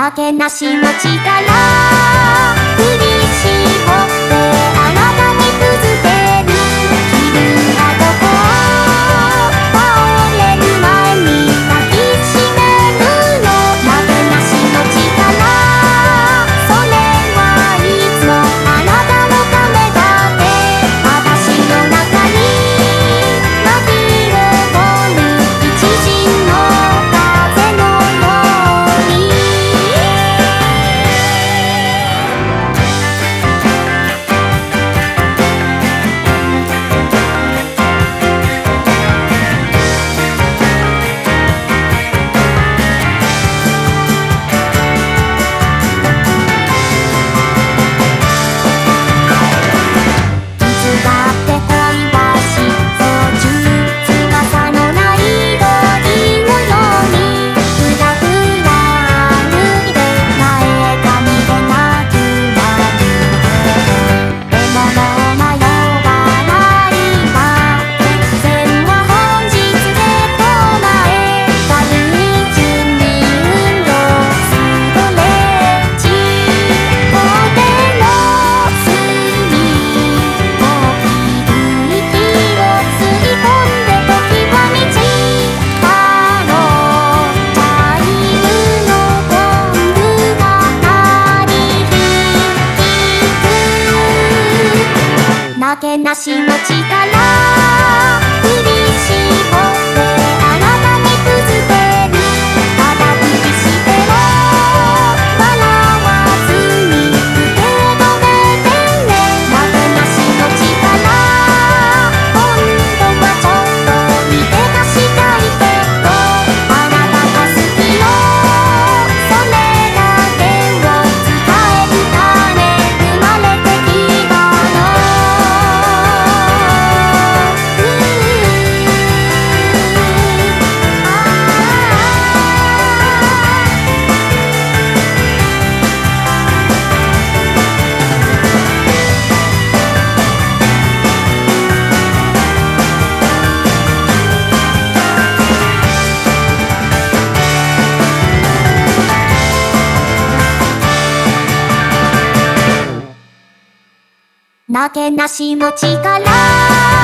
なけなしの力振り絞ってあなたにぶつける君がどこ倒れる前に抱きしめるのなけなしの力それはいつもあなたのためだけ私の中に紛れ込む一陣の風のようになけなしの力振り絞ってあなたにぶつけるただ振りしても笑わずに受け止めてねなけなしの力本当はちょっと見てかしたいけどあなたが好きよそれだけを伝えるため生まれてきたのなけなしの力